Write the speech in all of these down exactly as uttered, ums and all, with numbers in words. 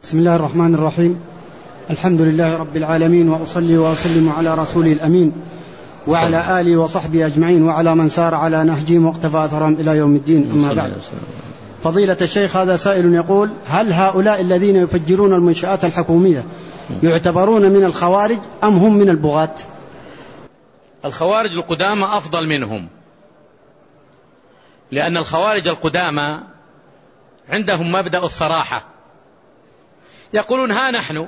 بسم الله الرحمن الرحيم. الحمد لله رب العالمين، وأصلي وأسلم على رسوله الأمين وعلى آله وصحبه أجمعين وعلى من سار على نهجهم واقتفى أثرهم إلى يوم الدين. أما بعد، فضيلة الشيخ، هذا سائل يقول: هل هؤلاء الذين يفجرون المنشآت الحكومية يعتبرون من الخوارج أم هم من البغاة؟ الخوارج القدامى أفضل منهم، لأن الخوارج القدامى عندهم مبدأ الصراحة، يقولون ها نحن،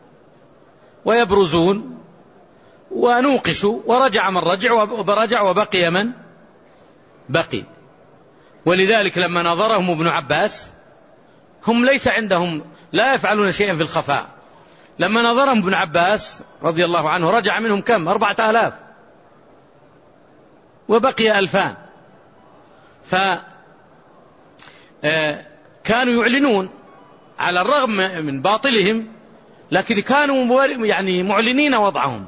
ويبرزون ونوقشوا، ورجع من رجع وبرجع وبقي من بقي. ولذلك لما نظرهم ابن عباس هم ليس عندهم، لا يفعلون شيئا في الخفاء. لما نظرهم ابن عباس رضي الله عنه رجع منهم كم؟ أربعة آلاف وبقي ألفان. فكانوا يعلنون على الرغم من باطلهم، لكن كانوا يعني معلنين وضعهم.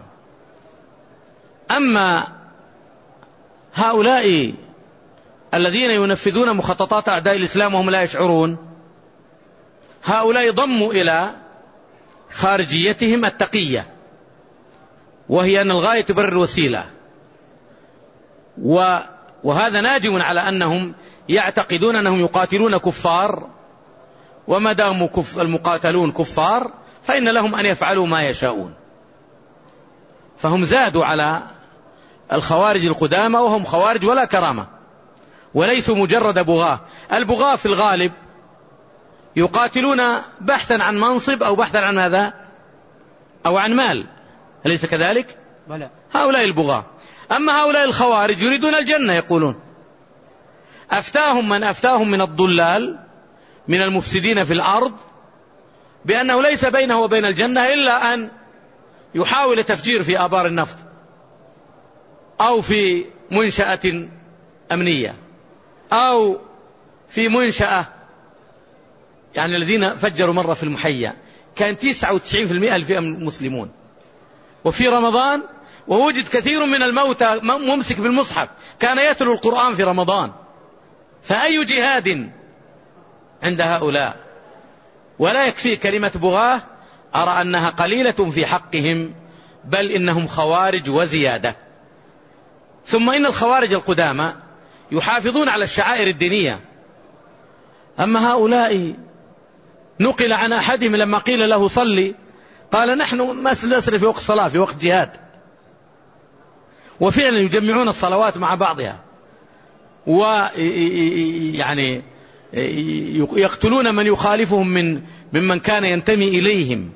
أما هؤلاء الذين ينفذون مخططات أعداء الإسلام وهم لا يشعرون، هؤلاء ضموا إلى خارجيتهم التقية، وهي أن الغاية تبرر الوسيلة، وهذا ناجم على أنهم يعتقدون أنهم يقاتلون كفار، وما داموا المقاتلون كفار فإن لهم أن يفعلوا ما يشاءون. فهم زادوا على الخوارج القدامى، وهم خوارج ولا كرامة، وليسوا مجرد بغاة. البغاة في الغالب يقاتلون بحثا عن منصب أو بحثا عن ماذا؟ أو عن مال، أليس كذلك؟ بلى. هؤلاء البغاة. أما هؤلاء الخوارج يريدون الجنة، يقولون. أفتاهم من أفتاهم من الضلال من المفسدين في الأرض بأنه ليس بينه وبين الجنة إلا أن يحاول تفجير في آبار النفط أو في منشأة أمنية أو في منشأة، يعني الذين فجروا مرة في المحيا كان تسعة وتسعين بالمئة الفئة مسلمون، وفي رمضان ووجد كثير من الموتى ممسك بالمصحف كان يتلو القرآن في رمضان. فأي جهاد عند هؤلاء؟ ولا يكفي كلمة بغاة، أرى أنها قليلة في حقهم، بل إنهم خوارج وزيادة. ثم إن الخوارج القدامى يحافظون على الشعائر الدينية. أما هؤلاء نقل عن أحدهم لما قيل له صلي قال: نحن ما نسري في وقت الصلاة، في وقت جهاد. وفعلا يجمعون الصلوات مع بعضها، ويعني يقتلون من يخالفهم من ممن كان ينتمي إليهم،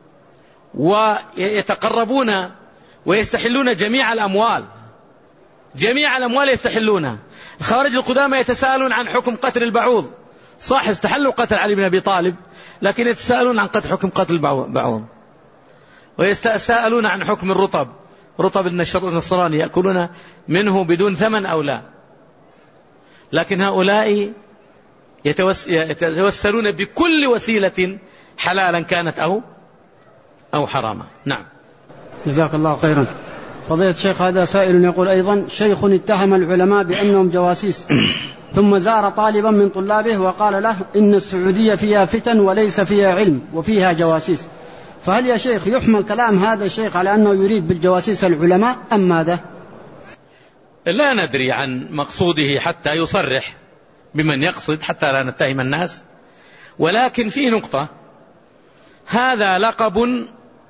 ويتقربون ويستحلون جميع الأموال، جميع الأموال يستحلونها. الخوارج القدامى يتساءلون عن حكم قتل البعوض، صح استحلوا قتل علي بن أبي طالب، لكن يتساءلون عن قتل حكم قتل البعوض. ويتساءلون عن حكم الرطب، رطب النصراني يأكلون منه بدون ثمن أو لا. لكن هؤلاء يتوسلون بكل وسيلة حلالا كانت أو أو حراما. نعم. جزاك الله خيرا. فضيلة الشيخ، هذا سائل يقول أيضا: شيخ اتهم العلماء بأنهم جواسيس، ثم زار طالبا من طلابه وقال له إن السعودية فيها فتن وليس فيها علم وفيها جواسيس، فهل يا شيخ يحمل كلام هذا الشيخ على أنه يريد بالجواسيس العلماء أم ماذا؟ لا ندري عن مقصوده حتى يصرح بمن يقصد، حتى لا نتهم الناس. ولكن في نقطة: هذا لقب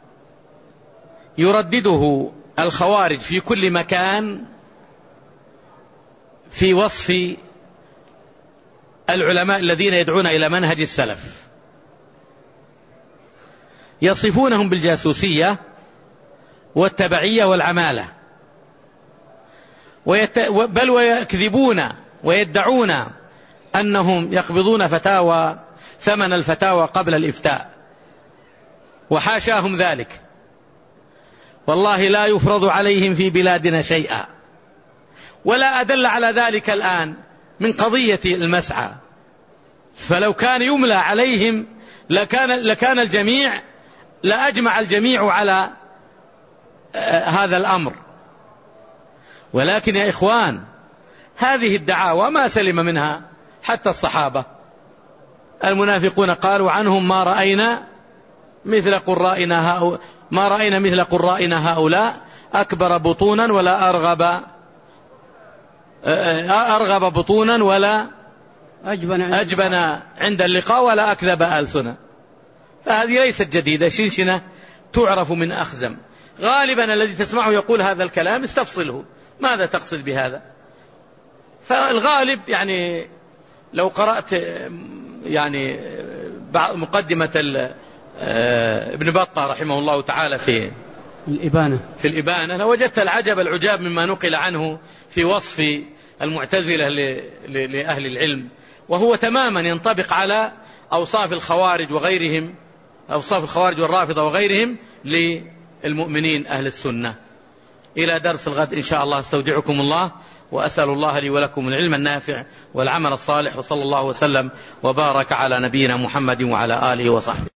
يردده الخوارج في كل مكان في وصف العلماء الذين يدعون إلى منهج السلف، يصفونهم بالجاسوسية والتبعية والعمالة، ويت... بل ويكذبون ويدعون أنهم يقبضون فتاوى ثمن الفتاوى قبل الإفتاء، وحاشاهم ذلك. والله لا يفرض عليهم في بلادنا شيئا، ولا أدل على ذلك الآن من قضية المسعى. فلو كان يملى عليهم لكان, لكان الجميع لأجمع الجميع على هذا الأمر. ولكن يا إخوان، هذه الدعاوى ما سلم منها حتى الصحابة، المنافقون قالوا عنهم ما رأينا مثل قرائنا هؤلاء ما رأينا مثل قرائنا هؤلاء أكبر بطونا ولا أرغب أرغب بطونا ولا أجبن عند, أجبن عند اللقاء ولا أكذب ألسنا. فهذه ليست جديدة، شنشنة تعرف من أخزم. غالبا الذي تسمعه يقول هذا الكلام استفصله، ماذا تقصد بهذا؟ فالغالب يعني لو قرأت يعني مقدمة ابن بطة رحمه الله تعالى في الإبانة في الإبانة لوجدت العجب العجاب مما نقل عنه في وصف المعتزلة لأهل العلم، وهو تماما ينطبق على أوصاف الخوارج وغيرهم، أوصاف الخوارج والرافضة وغيرهم للمؤمنين أهل السنة. إلى درس الغد إن شاء الله استودعكم الله، وأسأل الله لي ولكم العلم النافع والعمل الصالح، وصلى الله وسلم وبارك على نبينا محمد وعلى آله وصحبه.